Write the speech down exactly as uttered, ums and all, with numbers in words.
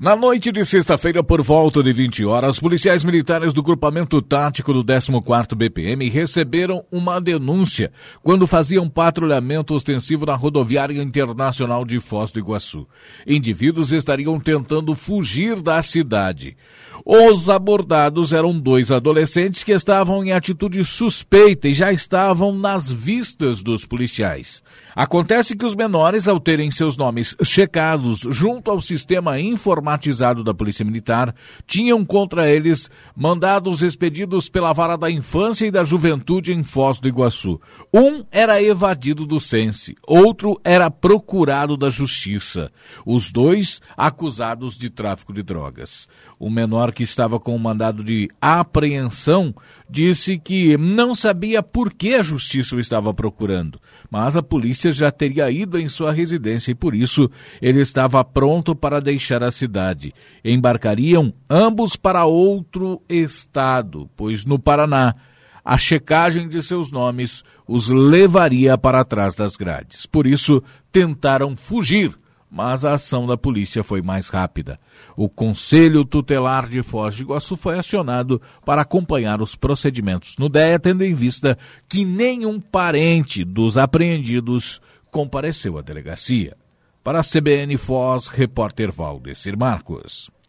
Na noite de sexta-feira, por volta de vinte horas, policiais militares do grupamento tático do décimo quarto B P M receberam uma denúncia quando faziam patrulhamento ostensivo na rodoviária internacional de Foz do Iguaçu. Indivíduos estariam tentando fugir da cidade. Os abordados eram dois adolescentes que estavam em atitude suspeita e já estavam nas vistas dos policiais. Acontece que os menores, ao terem seus nomes checados junto ao sistema informatizado da Polícia Militar, tinham contra eles mandados expedidos pela Vara da Infância e da Juventude em Foz do Iguaçu. Um era evadido do Sense, outro era procurado da Justiça. Os dois acusados de tráfico de drogas. O menor, que estava com um mandado de apreensão, disse que não sabia por que a Justiça o estava procurando, mas a polícia já teria ido em sua residência e por isso ele estava pronto para deixar a cidade. Embarcariam ambos para outro estado, pois no Paraná a checagem de seus nomes os levaria para trás das grades. Por isso tentaram fugir, mas a ação da polícia foi mais rápida. O Conselho Tutelar de Foz do Iguaçu foi acionado para acompanhar os procedimentos no D E A, tendo em vista que nenhum parente dos apreendidos compareceu à delegacia. Para a C B N Foz, repórter Valdecir Marcos.